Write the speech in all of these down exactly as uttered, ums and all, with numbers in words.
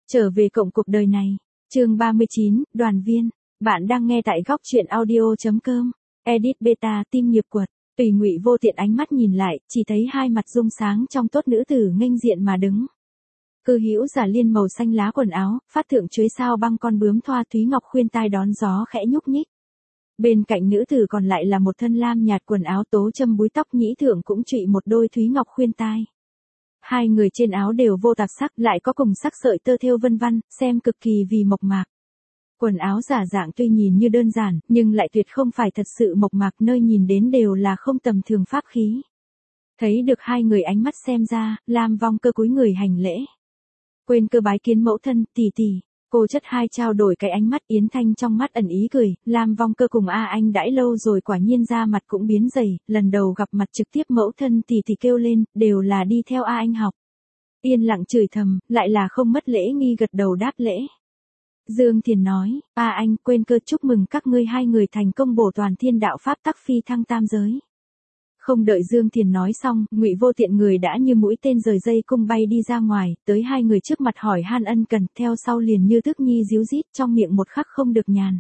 Trở về cộng cuộc đời này. Chương ba mươi chín, đoàn viên. Bạn đang nghe tại góc truyện audio.com. Edit beta tim nghiệp quật. Tùy Ngụy Vô Tiện ánh mắt nhìn lại, chỉ thấy hai mặt rung sáng trong tốt nữ tử nghênh diện mà đứng. Cư hữu giả liên màu xanh lá quần áo, phát thượng chuối sao băng con bướm thoa Thúy Ngọc khuyên tai đón gió khẽ nhúc nhích. Bên cạnh nữ tử còn lại là một thân lam nhạt quần áo tố châm búi tóc nhĩ thượng cũng trụy một đôi Thúy Ngọc khuyên tai. Hai người trên áo đều vô tạp sắc, lại có cùng sắc sợi tơ thêu vân vân, xem cực kỳ vì mộc mạc. Quần áo giả dạng tuy nhìn như đơn giản, nhưng lại tuyệt không phải thật sự mộc mạc, nơi nhìn đến đều là không tầm thường pháp khí. Thấy được hai người ánh mắt xem ra, Lam Vong Cơ cúi người hành lễ. Quên cơ bái kiến mẫu thân, tỷ tỷ. Cô chất hai trao đổi cái ánh mắt, Yến Thanh trong mắt ẩn ý cười, Lam Vong Cơ cùng A Anh đãi lâu rồi quả nhiên da mặt cũng biến dày, lần đầu gặp mặt trực tiếp mẫu thân tỷ tỷ kêu lên, đều là đi theo A Anh học. Yên lặng chửi thầm, lại là không mất lễ nghi gật đầu đáp lễ. Dương Thiền nói, A Anh quên cơ chúc mừng các ngươi hai người thành công bổ toàn thiên đạo pháp tắc phi thăng tam giới. Không đợi Dương Thiền nói xong, Ngụy Vô Tiện người đã như mũi tên rời dây cung bay đi ra ngoài, tới hai người trước mặt hỏi han ân cần, theo sau liền như tức nhi díu dít trong miệng một khắc không được nhàn.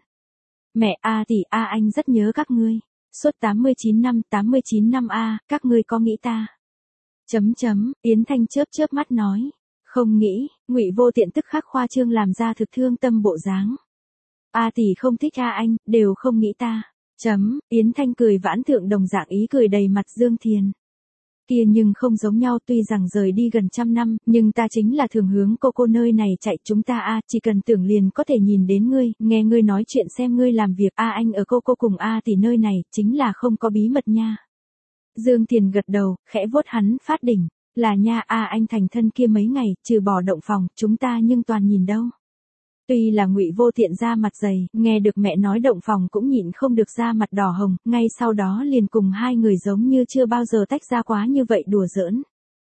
Mẹ A tỷ A Anh rất nhớ các ngươi. Suốt tám mươi chín năm, tám mươi chín năm A, các ngươi có nghĩ ta? Chấm chấm, Yến Thanh chớp chớp mắt nói. Không nghĩ, Ngụy Vô Tiện tức khắc khoa trương làm ra thực thương tâm bộ dáng. A tỷ không thích A Anh, đều không nghĩ ta. Chấm, Yến Thanh cười vãn thượng đồng dạng ý cười đầy mặt Dương Thiền. Kia nhưng không giống nhau, tuy rằng rời đi gần trăm năm, nhưng ta chính là thường hướng cô cô nơi này chạy, chúng ta a chỉ cần tưởng liền có thể nhìn đến ngươi, nghe ngươi nói chuyện xem ngươi làm việc, a anh ở cô cô cùng a tỷ nơi này, chính là không có bí mật nha. Dương Thiền gật đầu, khẽ vuốt hắn phát đỉnh, là nha a anh thành thân kia mấy ngày, trừ bỏ động phòng, chúng ta nhưng toàn nhìn đâu. Tuy là Ngụy Vô Tiện ra mặt dày, nghe được mẹ nói động phòng cũng nhịn không được ra mặt đỏ hồng, ngay sau đó liền cùng hai người giống như chưa bao giờ tách ra quá như vậy đùa giỡn.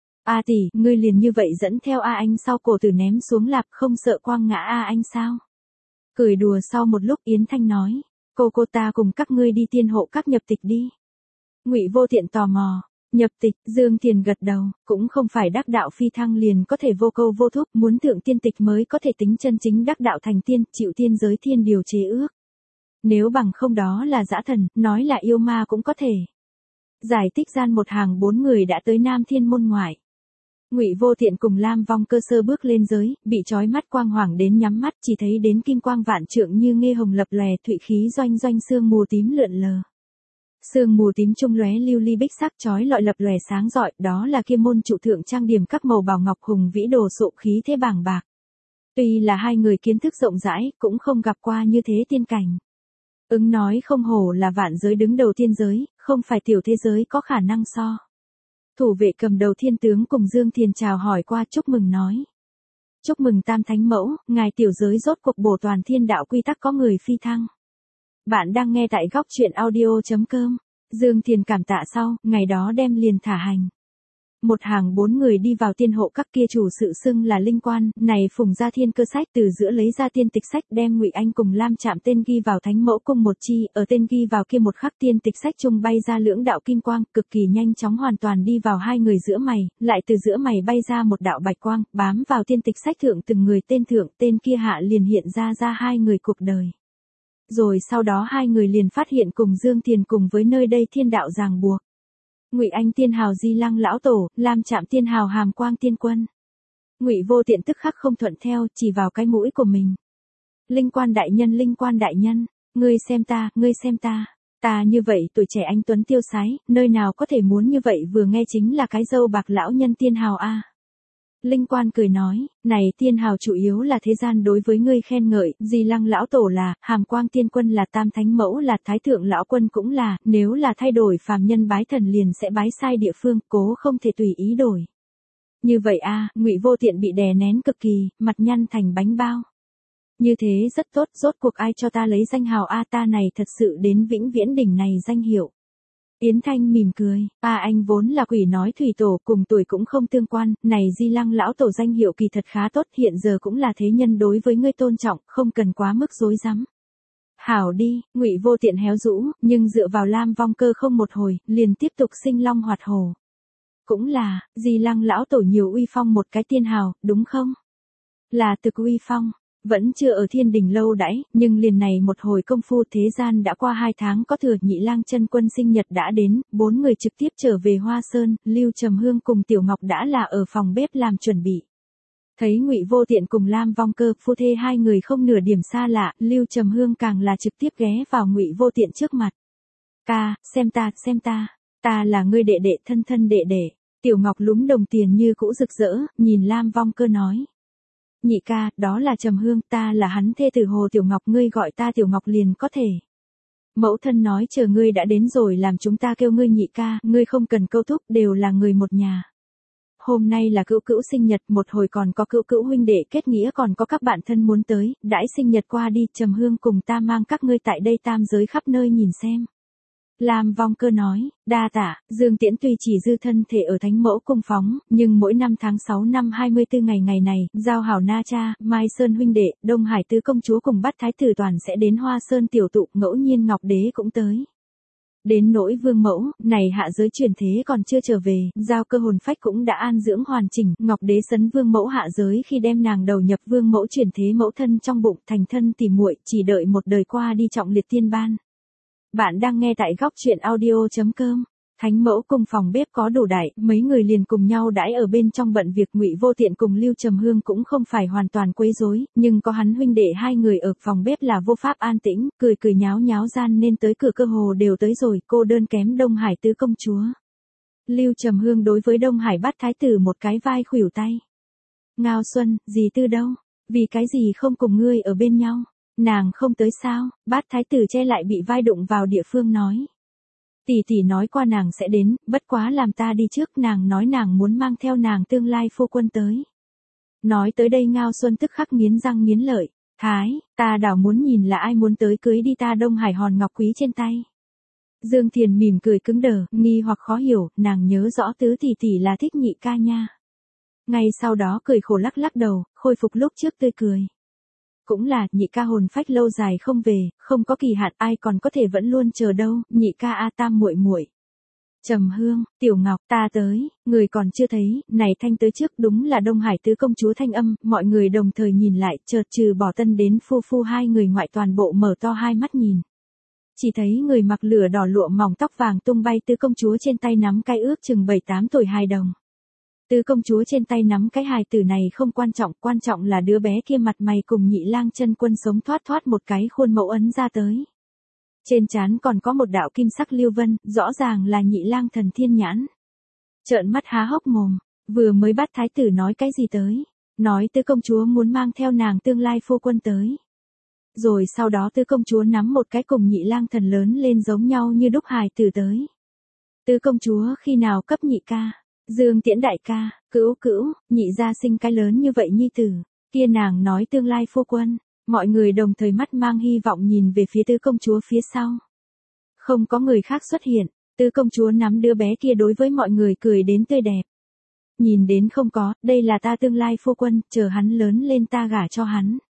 A tỷ, ngươi liền như vậy dẫn theo A Anh sau cổ tử ném xuống lạp, không sợ quăng ngã A Anh sao? Cười đùa sau một lúc Yến Thanh nói, cô cô ta cùng các ngươi đi tiên hộ các nhập tịch đi. Ngụy Vô Tiện tò mò. Nhập tịch, Dương Thiền gật đầu, cũng không phải đắc đạo phi thăng liền có thể vô câu vô thúc, muốn thượng tiên tịch mới có thể tính chân chính đắc đạo thành tiên, chịu tiên giới thiên điều chế ước. Nếu bằng không đó là dã thần, nói là yêu ma cũng có thể. Giải tích gian một hàng bốn người đã tới Nam Thiên môn ngoại. Ngụy Vô Tiện cùng Lam Vong Cơ sơ bước lên giới, bị chói mắt quang hoàng đến nhắm mắt, chỉ thấy đến kim quang vạn trượng như nghê hồng lập lòe, thụy khí doanh doanh sương mù tím lượn lờ. Sương mù tím trung lóe lưu ly bích sắc chói lọi lập lòe sáng rọi, đó là kia môn trụ thượng trang điểm các màu bảo ngọc hùng vĩ đồ sộ khí thế bàng bạc. Tuy là hai người kiến thức rộng rãi, cũng không gặp qua như thế tiên cảnh. Ứng nói không hổ là vạn giới đứng đầu tiên giới, không phải tiểu thế giới có khả năng so. Thủ vệ cầm đầu thiên tướng cùng Dương Thiền chào hỏi qua chúc mừng nói. Chúc mừng Tam Thánh Mẫu, ngài tiểu giới rốt cuộc bổ toàn thiên đạo quy tắc có người phi thăng. Bạn đang nghe tại góc truyện audio.com. Dương Thiền cảm tạ sau, ngày đó đem liền thả hành. Một hàng bốn người đi vào tiên hộ các kia chủ sự xưng là linh quan, này phùng ra thiên cơ sách từ giữa lấy ra tiên tịch sách đem Ngụy Anh cùng Lam Trạm tên ghi vào thánh mẫu cung một chi, ở tên ghi vào kia một khắc tiên tịch sách trung bay ra lưỡng đạo kim quang, cực kỳ nhanh chóng hoàn toàn đi vào hai người giữa mày, lại từ giữa mày bay ra một đạo bạch quang, bám vào tiên tịch sách thượng từng người tên thượng, tên kia hạ liền hiện ra ra hai người cuộc đời. Rồi sau đó hai người liền phát hiện cùng Dương Thiền cùng với nơi đây thiên đạo ràng buộc. Ngụy Anh tiên hào Di Lăng lão tổ, Lam Trạm tiên hào Hàm Quang tiên quân. Ngụy Vô Tiện tức khắc không thuận theo, chỉ vào cái mũi của mình. Linh quan đại nhân, linh quan đại nhân, ngươi xem ta, ngươi xem ta, ta như vậy tuổi trẻ anh tuấn tiêu sái, nơi nào có thể muốn như vậy, vừa nghe chính là cái dâu bạc lão nhân tiên hào a. Linh quan cười nói, này tiên hào chủ yếu là thế gian đối với ngươi khen ngợi, Di Lăng lão tổ là, Hàm Quang tiên quân là, Tam Thánh Mẫu là, Thái thượng lão quân cũng là, nếu là thay đổi phàm nhân bái thần liền sẽ bái sai địa phương, cố không thể tùy ý đổi. Như vậy a, Ngụy Vô Tiện bị đè nén cực kỳ, mặt nhăn thành bánh bao. Như thế rất tốt, rốt cuộc ai cho ta lấy danh hào a, ta này thật sự đến vĩnh viễn đỉnh này danh hiệu. Yến Thanh mỉm cười, a anh vốn là quỷ nói thủy tổ, cùng tuổi cũng không tương quan, này Di Lăng lão tổ danh hiệu kỳ thật khá tốt, hiện giờ cũng là thế nhân đối với ngươi tôn trọng, không cần quá mức rối rắm. Hảo đi, Ngụy Vô Tiện héo rũ, nhưng dựa vào Lam Vong Cơ không một hồi, liền tiếp tục sinh long hoạt hổ. Cũng là, Di Lăng lão tổ nhiều uy phong một cái tiên hào, đúng không? Là Thực Uy Phong. Vẫn chưa ở Thiên Đình lâu đãi, nhưng liền này một hồi công phu thế gian đã qua hai tháng có thừa Nhị Lang chân quân sinh nhật đã đến, bốn người trực tiếp trở về Hoa Sơn, Lưu Trầm Hương cùng Tiểu Ngọc đã là ở phòng bếp làm chuẩn bị. Thấy Ngụy Vô Tiện cùng Lam Vong Cơ, phu thê hai người không nửa điểm xa lạ, Lưu Trầm Hương càng là trực tiếp ghé vào Ngụy Vô Tiện trước mặt. Ca, xem ta, xem ta, ta là ngươi đệ đệ thân thân đệ đệ. Tiểu Ngọc lúm đồng tiền như cũ rực rỡ, nhìn Lam Vong Cơ nói. Nhị ca, đó là Trầm Hương, ta là hắn thê tử Hồ Tiểu Ngọc, ngươi gọi ta Tiểu Ngọc liền có thể. Mẫu thân nói chờ ngươi đã đến rồi làm chúng ta kêu ngươi nhị ca, ngươi không cần câu thúc, đều là người một nhà. Hôm nay là cữu cữu sinh nhật, một hồi còn có cữu cữu huynh đệ kết nghĩa, còn có các bạn thân muốn tới, đãi sinh nhật qua đi, Trầm Hương cùng ta mang các ngươi tại đây tam giới khắp nơi nhìn xem. Lam Vong Cơ nói, đa tạ, Dương Tiễn tuy chỉ dư thân thể ở Thánh Mẫu cung phóng, nhưng mỗi năm tháng sáu năm hai mươi tư ngày ngày này, giao hảo Na Cha, Mai Sơn huynh đệ, Đông Hải tứ công chúa cùng Bát Thái tử toàn sẽ đến Hoa Sơn tiểu tụ, ngẫu nhiên Ngọc Đế cũng tới. Đến nỗi Vương Mẫu, này hạ giới chuyển thế còn chưa trở về, giao cơ hồn phách cũng đã an dưỡng hoàn chỉnh, Ngọc Đế sấn Vương Mẫu hạ giới khi đem nàng đầu nhập Vương Mẫu chuyển thế mẫu thân trong bụng, thành thân tỉ muội, chỉ đợi một đời qua đi trọng liệt tiên ban. Bạn đang nghe tại góc truyện audio.com. Thánh Mẫu cùng phòng bếp có đủ đại, mấy người liền cùng nhau đãi ở bên trong bận việc. Ngụy Vô Tiện cùng Lưu Trầm Hương cũng không phải hoàn toàn quấy rối, nhưng có hắn huynh đệ hai người ở phòng bếp là vô pháp an tĩnh, cười cười nháo nháo gian nên tới cửa cơ hồ đều tới rồi, cô đơn kém Đông Hải tứ công chúa. Lưu Trầm Hương đối với Đông Hải Bát Thái tử một cái vai khuỷu tay. Ngao Xuân, dì Tư đâu? Vì cái gì không cùng ngươi ở bên nhau? Nàng không tới sao? Bát Thái tử che lại bị vai đụng vào địa phương nói. Tỷ tỷ nói qua nàng sẽ đến, bất quá làm ta đi trước, nàng nói nàng muốn mang theo nàng tương lai phu quân tới. Nói tới đây Ngao Xuân tức khắc nghiến răng nghiến lợi. Thái, ta đảo muốn nhìn là ai muốn tới cưới đi ta Đông Hải hòn ngọc quý trên tay. Dương Thiền mỉm cười cứng đờ, nghi hoặc khó hiểu, nàng nhớ rõ tứ tỷ tỷ là thích nhị ca nha. Ngay sau đó cười khổ lắc lắc đầu, khôi phục lúc trước tươi cười. Cũng là, nhị ca hồn phách lâu dài không về, không có kỳ hạn, ai còn có thể vẫn luôn chờ đâu, nhị ca a tam muội muội. Trầm Hương, Tiểu Ngọc, ta tới, người còn chưa thấy, này thanh tới trước, đúng là Đông Hải tứ công chúa thanh âm, mọi người đồng thời nhìn lại, chợt trừ bỏ tân đến phu phu hai người ngoại toàn bộ mở to hai mắt nhìn. Chỉ thấy người mặc lửa đỏ lụa mỏng tóc vàng tung bay tứ công chúa trên tay nắm cái ước chừng bảy tám tuổi hài đồng. Tứ công chúa trên tay nắm cái hài tử này không quan trọng, quan trọng là đứa bé kia mặt mày cùng Nhị Lang chân quân sống thoát thoát một cái khuôn mẫu ấn ra tới. Trên trán còn có một đạo kim sắc lưu vân, rõ ràng là Nhị Lang thần thiên nhãn. Trợn mắt há hốc mồm, vừa mới bắt thái tử nói cái gì tới, nói tứ công chúa muốn mang theo nàng tương lai phu quân tới. Rồi sau đó tứ công chúa nắm một cái cùng Nhị Lang thần lớn lên giống nhau như đúc hài tử tới. Tứ công chúa khi nào cấp nhị ca? Dương Tiễn đại ca, cữu cữu, nhị gia sinh cái lớn như vậy nhi tử, kia nàng nói tương lai phu quân, mọi người đồng thời mắt mang hy vọng nhìn về phía tứ công chúa phía sau. Không có người khác xuất hiện, tứ công chúa nắm đứa bé kia đối với mọi người cười đến tươi đẹp. Nhìn đến không có, đây là ta tương lai phu quân, chờ hắn lớn lên ta gả cho hắn.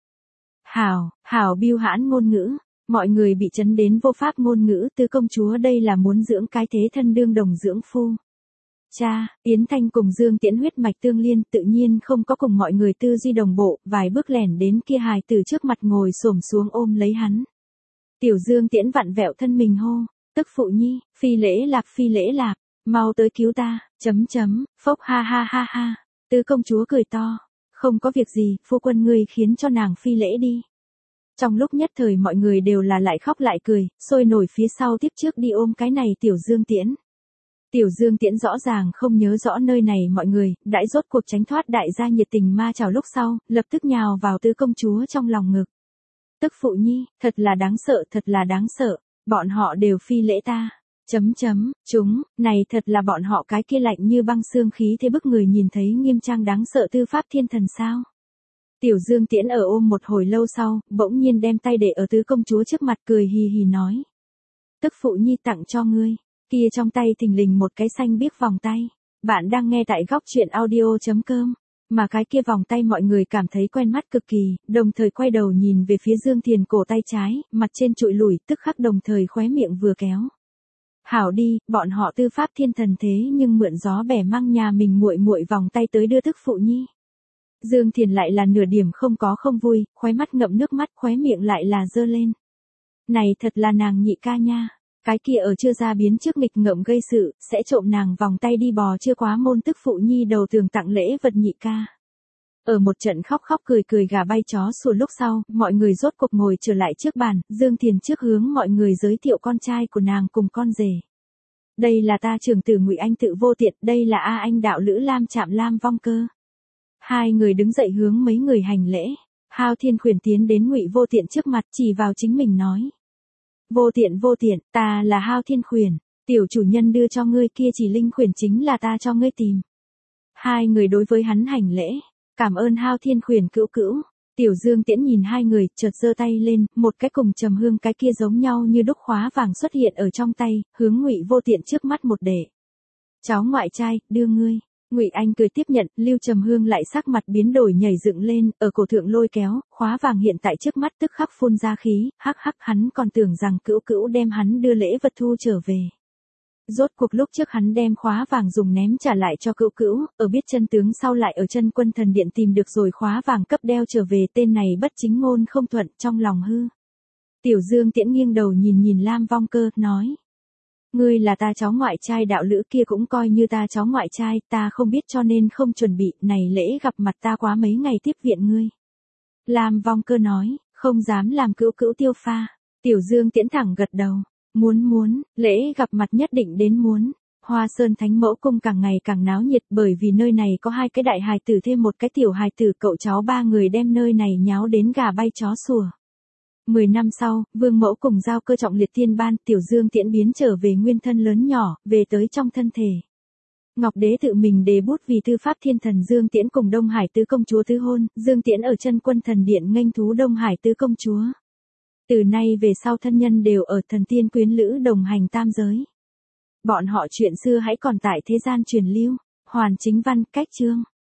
Hảo, hảo biêu hãn ngôn ngữ, mọi người bị chấn đến vô pháp ngôn ngữ, tứ công chúa đây là muốn dưỡng cái thế thân đương đồng dưỡng phu. Cha, Yến Thanh cùng Dương Tiễn huyết mạch tương liên, tự nhiên không có cùng mọi người tư duy đồng bộ, vài bước lẻn đến kia hài tử trước mặt ngồi xổm xuống ôm lấy hắn. Tiểu Dương Tiễn vặn vẹo thân mình hô, tức phụ nhi, phi lễ lạc phi lễ lạc, mau tới cứu ta, chấm chấm, phốc ha ha ha ha, tứ công chúa cười to, không có việc gì, phu quân ngươi khiến cho nàng phi lễ đi. Trong lúc nhất thời mọi người đều là lại khóc lại cười, sôi nổi phía sau tiếp trước đi ôm cái này Tiểu Dương Tiễn. Tiểu Dương Tiễn rõ ràng không nhớ rõ nơi này mọi người, đãi rốt cuộc tránh thoát đại gia nhiệt tình ma chào lúc sau, lập tức nhào vào tứ công chúa trong lòng ngực. Tức phụ nhi, thật là đáng sợ, thật là đáng sợ, bọn họ đều phi lễ ta. Chấm chấm, chúng, này thật là bọn họ cái kia lạnh như băng xương khí thế bức người nhìn thấy nghiêm trang đáng sợ tư pháp thiên thần sao. Tiểu Dương Tiễn ở ôm một hồi lâu sau, bỗng nhiên đem tay để ở tứ công chúa trước mặt cười hì hì nói. Tức phụ nhi tặng cho ngươi. Kia trong tay thình lình một cái xanh biếc vòng tay. Bạn đang nghe tại góc truyện audio.com. Mà cái kia vòng tay mọi người cảm thấy quen mắt cực kỳ, đồng thời quay đầu nhìn về phía Dương Thiền cổ tay trái, mặt trên trụi lủi, tức khắc đồng thời khóe miệng vừa kéo. Hảo đi, bọn họ tư pháp thiên thần thế nhưng mượn gió bẻ măng nhà mình muội muội vòng tay tới đưa tức phụ nhi. Dương Thiền lại là nửa điểm không có không vui, khóe mắt ngậm nước mắt, khóe miệng lại là giơ lên. Này thật là nàng nhị ca nha, cái kia ở chưa ra biến trước nghịch ngợm gây sự, sẽ trộm nàng vòng tay đi bò chưa quá môn tức phụ nhi đầu tường tặng lễ vật nhị ca. Ở một trận khóc khóc cười cười gà bay chó sủa lúc sau, mọi người rốt cuộc ngồi trở lại trước bàn, Dương Thiền trước hướng mọi người giới thiệu con trai của nàng cùng con rể. Đây là ta trưởng tử Ngụy Anh Tự Vô Tiện, đây là A Anh đạo lữ Lam Trạm Lam Vong Cơ. Hai người đứng dậy hướng mấy người hành lễ. Hao Thiên Khuyển tiến đến Ngụy Vô Tiện trước mặt, chỉ vào chính mình nói: Vô Tiện vô tiện, ta là Hao Thiên Khuyển, tiểu chủ nhân đưa cho ngươi kia chỉ linh khuyển chính là ta cho ngươi tìm. Hai người đối với hắn hành lễ, cảm ơn Hao Thiên Khuyển cữu cữu. Tiểu Dương Tiễn nhìn hai người, chợt giơ tay lên, một cái cùng Trầm Hương cái kia giống nhau như đúc khóa vàng xuất hiện ở trong tay, hướng Ngụy Vô Tiện trước mắt một để. Cháu ngoại trai, đưa ngươi. Ngụy Anh cười tiếp nhận, Lưu Trầm Hương lại sắc mặt biến đổi nhảy dựng lên, ở cổ thượng lôi kéo, khóa vàng hiện tại trước mắt tức khắc phun ra khí, hắc hắc hắn còn tưởng rằng cữu cữu đem hắn đưa lễ vật thu trở về. Rốt cuộc lúc trước hắn đem khóa vàng dùng ném trả lại cho cữu cữu, ở biết chân tướng sau lại ở chân Quân Thần Điện tìm được rồi khóa vàng cấp đeo trở về, tên này bất chính ngôn không thuận, trong lòng hư. Tiểu Dương Tiễn nghiêng đầu nhìn nhìn Lam Vong Cơ, nói: Ngươi là ta cháu ngoại trai, đạo lữ kia cũng coi như ta cháu ngoại trai, ta không biết cho nên không chuẩn bị, này lễ gặp mặt ta quá mấy ngày tiếp viện ngươi. Lam Vong Cơ nói, không dám làm cữu cữu tiêu pha. Tiểu Dương Tiễn thẳng gật đầu, muốn muốn, lễ gặp mặt nhất định đến muốn. Hoa Sơn Thánh Mẫu Cung càng ngày càng náo nhiệt, bởi vì nơi này có hai cái đại hài tử thêm một cái tiểu hài tử, cậu cháu ba người đem nơi này nháo đến gà bay chó sủa. Mười năm sau, Vương Mẫu cùng giao cơ trọng liệt thiên ban, Tiểu Dương Tiễn biến trở về nguyên thân lớn nhỏ, về tới trong thân thể. Ngọc Đế tự mình đề bút vì tư pháp thiên thần Dương Tiễn cùng Đông Hải tứ công chúa tứ hôn, Dương Tiễn ở chân Quân Thần Điện nghênh thú Đông Hải tứ công chúa. Từ nay về sau thân nhân đều ở thần tiên quyến lữ đồng hành tam giới. Bọn họ chuyện xưa hãy còn tại thế gian truyền lưu. Hoàn Chính Văn, cách chương.